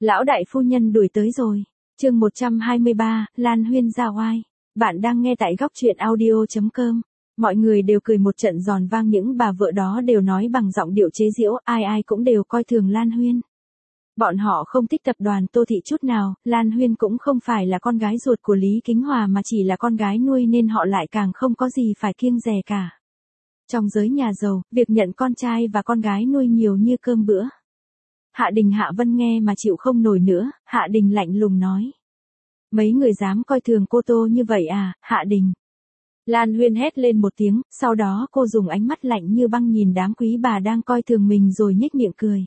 Lão đại phu nhân đuổi tới rồi. Chương 123, Lan Huyên ra oai. Bạn đang nghe tại góc truyện audio.com. Mọi người đều cười một trận giòn vang, những bà vợ đó đều nói bằng giọng điệu chế giễu, ai ai cũng đều coi thường Lan Huyên. Bọn họ không thích tập đoàn Tô Thị chút nào, Lan Huyên cũng không phải là con gái ruột của Lý Kính Hòa mà chỉ là con gái nuôi nên họ lại càng không có gì phải kiêng dè cả. Trong giới nhà giàu, việc nhận con trai và con gái nuôi nhiều như cơm bữa. Hạ Đình Hạ Vân nghe mà chịu không nổi nữa, Hạ Đình lạnh lùng nói. Mấy người dám coi thường cô Tô như vậy à, Hạ Đình. Lan Huyên hét lên một tiếng, sau đó cô dùng ánh mắt lạnh như băng nhìn đám quý bà đang coi thường mình rồi nhếch miệng cười.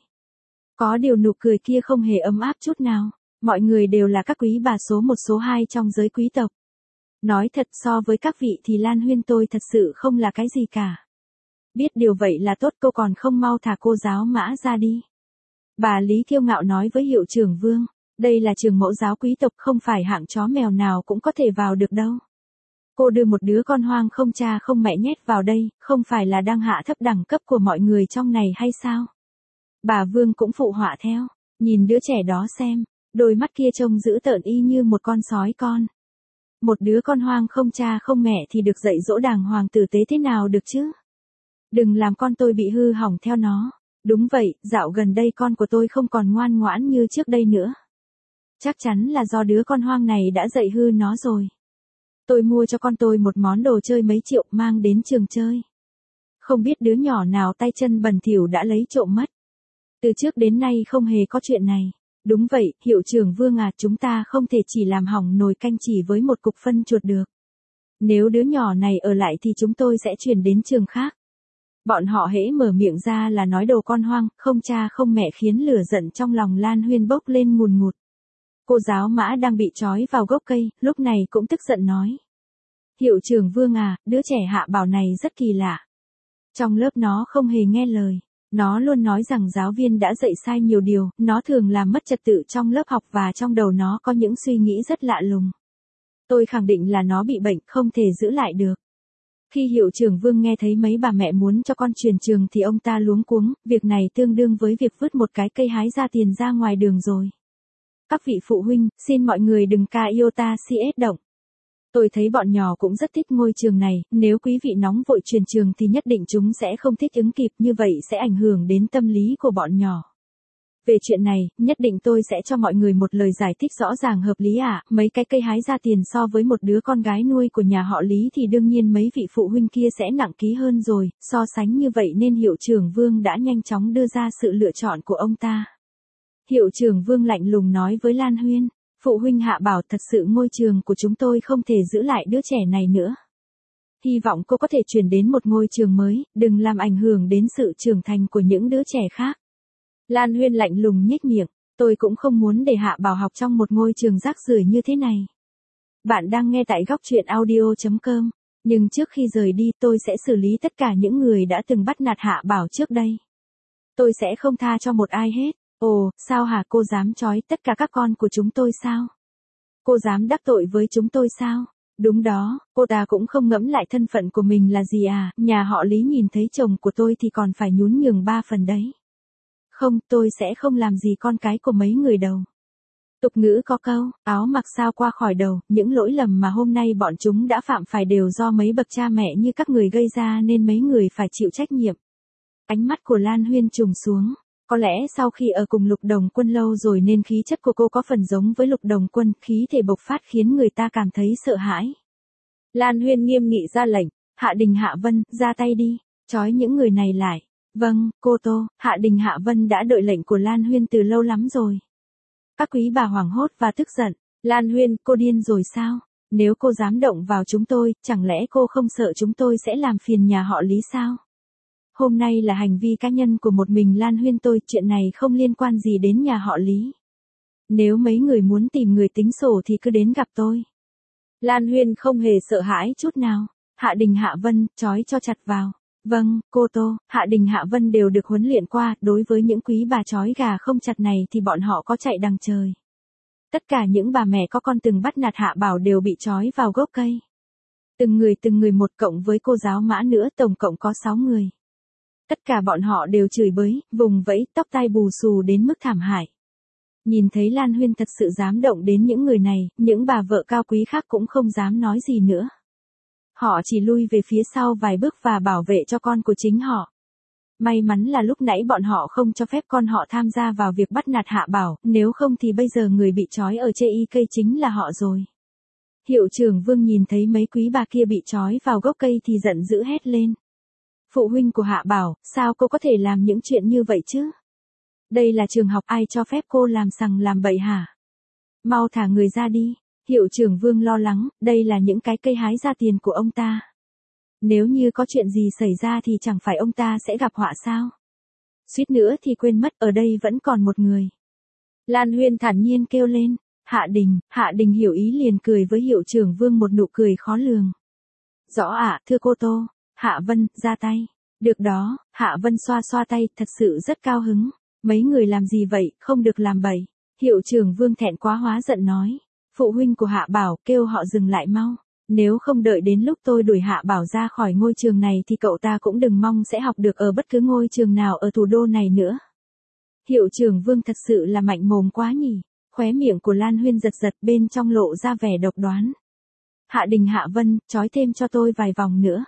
Có điều nụ cười kia không hề ấm áp chút nào, mọi người đều là các quý bà số 1 số 2 trong giới quý tộc. Nói thật, so với các vị thì Lan Huyên tôi thật sự không là cái gì cả. Biết điều vậy là tốt, cô còn không mau thả cô giáo Mã ra đi. Bà Lý kiêu ngạo nói với hiệu trưởng Vương, đây là trường mẫu giáo quý tộc, không phải hạng chó mèo nào cũng có thể vào được đâu. Cô đưa một đứa con hoang không cha không mẹ nhét vào đây, không phải là đang hạ thấp đẳng cấp của mọi người trong này hay sao? Bà Vương cũng phụ họa theo, nhìn đứa trẻ đó xem, đôi mắt kia trông dữ tợn y như một con sói con. Một đứa con hoang không cha không mẹ thì được dạy dỗ đàng hoàng tử tế thế nào được chứ? Đừng làm con tôi bị hư hỏng theo nó. Đúng vậy, dạo gần đây con của tôi không còn ngoan ngoãn như trước đây nữa. Chắc chắn là do đứa con hoang này đã dạy hư nó rồi. Tôi mua cho con tôi một món đồ chơi mấy triệu mang đến trường chơi. Không biết đứa nhỏ nào tay chân bẩn thỉu đã lấy trộm mất. Từ trước đến nay không hề có chuyện này. Đúng vậy, hiệu trưởng Vương à, chúng ta không thể chỉ làm hỏng nồi canh chỉ với một cục phân chuột được. Nếu đứa nhỏ này ở lại thì chúng tôi sẽ chuyển đến trường khác. Bọn họ hễ mở miệng ra là nói đồ con hoang, không cha không mẹ, khiến lửa giận trong lòng Lan Huyên bốc lên ngùn ngụt. Cô giáo Mã đang bị trói vào gốc cây, lúc này cũng tức giận nói. Hiệu trưởng Vương à, đứa trẻ Hạ Bảo này rất kỳ lạ. Trong lớp nó không hề nghe lời. Nó luôn nói rằng giáo viên đã dạy sai nhiều điều, nó thường làm mất trật tự trong lớp học và trong đầu nó có những suy nghĩ rất lạ lùng. Tôi khẳng định là nó bị bệnh, không thể giữ lại được. Khi hiệu trưởng Vương nghe thấy mấy bà mẹ muốn cho con chuyển trường thì ông ta luống cuống, việc này tương đương với việc vứt một cái cây hái ra tiền ra ngoài đường rồi. Các vị phụ huynh, xin mọi người đừng ca iota CS động. Tôi thấy bọn nhỏ cũng rất thích ngôi trường này, nếu quý vị nóng vội chuyển trường thì nhất định chúng sẽ không thích ứng kịp, như vậy sẽ ảnh hưởng đến tâm lý của bọn nhỏ. Về chuyện này, nhất định tôi sẽ cho mọi người một lời giải thích rõ ràng hợp lý ạ. Mấy cái cây hái ra tiền so với một đứa con gái nuôi của nhà họ Lý thì đương nhiên mấy vị phụ huynh kia sẽ nặng ký hơn rồi, so sánh như vậy nên hiệu trưởng Vương đã nhanh chóng đưa ra sự lựa chọn của ông ta. Hiệu trưởng Vương lạnh lùng nói với Lan Huyên, phụ huynh Hạ Bảo, thật sự ngôi trường của chúng tôi không thể giữ lại đứa trẻ này nữa. Hy vọng cô có thể chuyển đến một ngôi trường mới, đừng làm ảnh hưởng đến sự trưởng thành của những đứa trẻ khác. Lan Huyên lạnh lùng nhếch miệng, tôi cũng không muốn để Hạ Bảo học trong một ngôi trường rác rưởi như thế này. Bạn đang nghe tại góc truyện audio.com, nhưng trước khi rời đi tôi sẽ xử lý tất cả những người đã từng bắt nạt Hạ Bảo trước đây. Tôi sẽ không tha cho một ai hết. Ồ, sao hả, cô dám trói tất cả các con của chúng tôi sao? Cô dám đắc tội với chúng tôi sao? Đúng đó, cô ta cũng không ngẫm lại thân phận của mình là gì à, nhà họ Lý nhìn thấy chồng của tôi thì còn phải nhún nhường 3 phần đấy. Không, tôi sẽ không làm gì con cái của mấy người đâu. Tục ngữ có câu, áo mặc sao qua khỏi đầu, những lỗi lầm mà hôm nay bọn chúng đã phạm phải đều do mấy bậc cha mẹ như các người gây ra nên mấy người phải chịu trách nhiệm. Ánh mắt của Lan Huyên trùng xuống. Có lẽ sau khi ở cùng Lục Đồng Quân lâu rồi nên khí chất của cô có phần giống với Lục Đồng Quân, khí thể bộc phát khiến người ta cảm thấy sợ hãi. Lan Huyên nghiêm nghị ra lệnh, Hạ Đình Hạ Vân, ra tay đi, trói những người này lại. Vâng, cô Tô. Hạ Đình Hạ Vân đã đợi lệnh của Lan Huyên từ lâu lắm rồi. Các quý bà hoảng hốt và tức giận, Lan Huyên, cô điên rồi sao? Nếu cô dám động vào chúng tôi, chẳng lẽ cô không sợ chúng tôi sẽ làm phiền nhà họ Lý sao? Hôm nay là hành vi cá nhân của một mình Lan Huyên tôi, chuyện này không liên quan gì đến nhà họ Lý. Nếu mấy người muốn tìm người tính sổ thì cứ đến gặp tôi. Lan Huyên không hề sợ hãi chút nào. Hạ Đình Hạ Vân, trói cho chặt vào. Vâng, cô Tô. Hạ Đình Hạ Vân đều được huấn luyện qua, đối với những quý bà trói gà không chặt này thì bọn họ có chạy đằng trời. Tất cả những bà mẹ có con từng bắt nạt Hạ Bảo đều bị trói vào gốc cây. Từng người một, cộng với cô giáo Mã nữa, tổng cộng có 6 người. Tất cả bọn họ đều chửi bới, vùng vẫy, tóc tai bù xù đến mức thảm hại. Nhìn thấy Lan Huyên thật sự dám động đến những người này, những bà vợ cao quý khác cũng không dám nói gì nữa. Họ chỉ lui về phía sau vài bước và bảo vệ cho con của chính họ. May mắn là lúc nãy bọn họ không cho phép con họ tham gia vào việc bắt nạt Hạ Bảo, nếu không thì bây giờ người bị trói ở chê y cây chính là họ rồi. Hiệu trưởng Vương nhìn thấy mấy quý bà kia bị trói vào gốc cây thì giận dữ hét lên. Phụ huynh của Hạ Bảo, sao cô có thể làm những chuyện như vậy chứ? Đây là trường học, ai cho phép cô làm sằng làm bậy hả? Mau thả người ra đi. Hiệu trưởng Vương lo lắng, đây là những cái cây hái ra tiền của ông ta. Nếu như có chuyện gì xảy ra thì chẳng phải ông ta sẽ gặp họa sao? Suýt nữa thì quên mất ở đây vẫn còn một người. Lan Huyên thản nhiên kêu lên. Hạ Đình hiểu ý liền cười với hiệu trưởng Vương một nụ cười khó lường. Rõ ạ, thưa cô Tô. Hạ Vân, ra tay. Được đó, Hạ Vân xoa xoa tay, thật sự rất cao hứng. Mấy người làm gì vậy, không được làm bậy. Hiệu trưởng Vương thẹn quá hóa giận nói. Phụ huynh của Hạ Bảo, kêu họ dừng lại mau. Nếu không đợi đến lúc tôi đuổi Hạ Bảo ra khỏi ngôi trường này thì cậu ta cũng đừng mong sẽ học được ở bất cứ ngôi trường nào ở thủ đô này nữa. Hiệu trưởng Vương thật sự là mạnh mồm quá nhỉ. Khóe miệng của Lan Huyên giật giật, bên trong lộ ra vẻ độc đoán. Hạ Đình Hạ Vân, trói thêm cho tôi vài vòng nữa.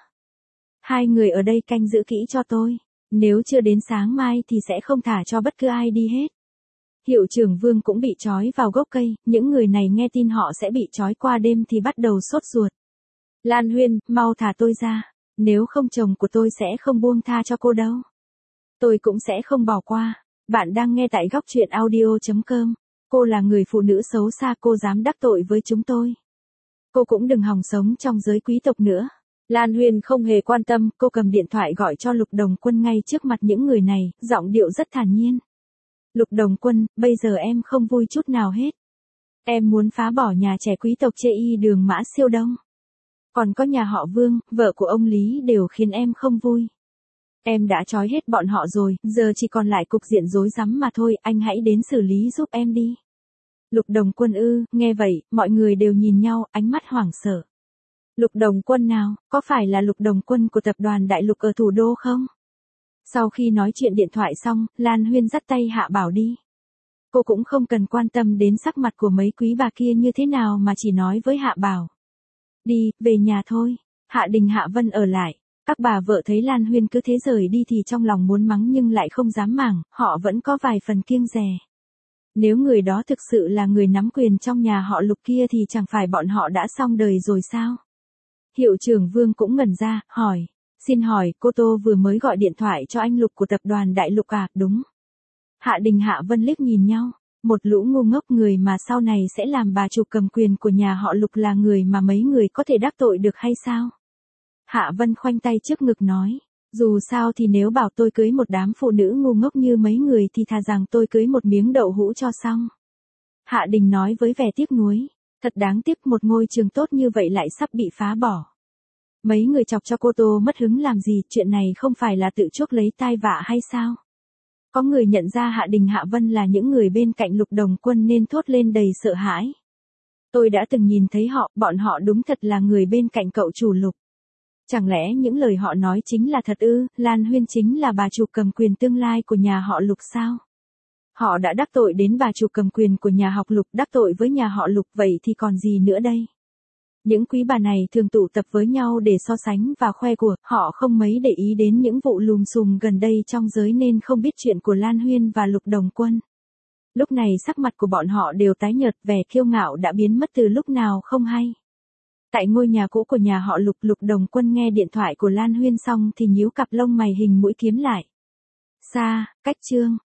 Hai người ở đây canh giữ kỹ cho tôi. Nếu chưa đến sáng mai thì sẽ không thả cho bất cứ ai đi hết. Hiệu trưởng Vương cũng bị trói vào gốc cây, những người này nghe tin họ sẽ bị trói qua đêm thì bắt đầu sốt ruột. Lan Huyên, mau thả tôi ra. Nếu không chồng của tôi sẽ không buông tha cho cô đâu. Tôi cũng sẽ không bỏ qua. Bạn đang nghe tại góc truyện audio.com. Cô là người phụ nữ xấu xa, cô dám đắc tội với chúng tôi. Cô cũng đừng hòng sống trong giới quý tộc nữa. Lan Huyên không hề quan tâm, cô cầm điện thoại gọi cho Lục Đồng Quân ngay trước mặt những người này, giọng điệu rất thản nhiên. Lục Đồng Quân, bây giờ em không vui chút nào hết. Em muốn phá bỏ nhà trẻ quý tộc chê y đường Mã Siêu Đông. Còn có nhà họ Vương, vợ của ông Lý đều khiến em không vui. Em đã trói hết bọn họ rồi, giờ chỉ còn lại cục diện rối rắm mà thôi, anh hãy đến xử lý giúp em đi. Lục Đồng Quân nghe vậy, mọi người đều nhìn nhau, ánh mắt hoảng sợ. Lục Đồng Quân nào, có phải là Lục Đồng Quân của tập đoàn Đại Lục ở thủ đô không? Sau khi nói chuyện điện thoại xong, Lan Huyên dắt tay Hạ Bảo đi. Cô cũng không cần quan tâm đến sắc mặt của mấy quý bà kia như thế nào mà chỉ nói với Hạ Bảo. Đi, về nhà thôi. Hạ Đình Hạ Vân ở lại. Các bà vợ thấy Lan Huyên cứ thế rời đi thì trong lòng muốn mắng nhưng lại không dám mảng, họ vẫn có vài phần kiêng dè. Nếu người đó thực sự là người nắm quyền trong nhà họ Lục kia thì chẳng phải bọn họ đã xong đời rồi sao? Hiệu trưởng Vương cũng ngẩn ra, hỏi. Xin hỏi, cô Tô vừa mới gọi điện thoại cho anh Lục của tập đoàn Đại Lục à? Đúng. Hạ Đình Hạ Vân liếc nhìn nhau. Một lũ ngu ngốc, người mà sau này sẽ làm bà chủ cầm quyền của nhà họ Lục là người mà mấy người có thể đắc tội được hay sao? Hạ Vân khoanh tay trước ngực nói. Dù sao thì nếu bảo tôi cưới một đám phụ nữ ngu ngốc như mấy người thì thà rằng tôi cưới một miếng đậu hũ cho xong. Hạ Đình nói với vẻ tiếc nuối. Thật đáng tiếc, một ngôi trường tốt như vậy lại sắp bị phá bỏ. Mấy người chọc cho cô Tô mất hứng làm gì, chuyện này không phải là tự chuốc lấy tai vạ hay sao? Có người nhận ra Hạ Đình Hạ Vân là những người bên cạnh Lục Đồng Quân nên thốt lên đầy sợ hãi. Tôi đã từng nhìn thấy họ, bọn họ đúng thật là người bên cạnh cậu chủ Lục. Chẳng lẽ những lời họ nói chính là thật ư? Lan Huyên chính là bà chủ cầm quyền tương lai của nhà họ Lục sao? Họ đã đắc tội đến bà chủ cầm quyền của nhà họ Lục, đắc tội với nhà họ Lục, vậy thì còn gì nữa đây? Những quý bà này thường tụ tập với nhau để so sánh và khoe của, họ không mấy để ý đến những vụ lùm xùm gần đây trong giới nên không biết chuyện của Lan Huyên và Lục Đồng Quân. Lúc này sắc mặt của bọn họ đều tái nhợt, vẻ kiêu ngạo đã biến mất từ lúc nào không hay. Tại ngôi nhà cũ của nhà họ Lục, Lục Đồng Quân nghe điện thoại của Lan Huyên xong thì nhíu cặp lông mày hình mũi kiếm lại. Xa, cách Trương,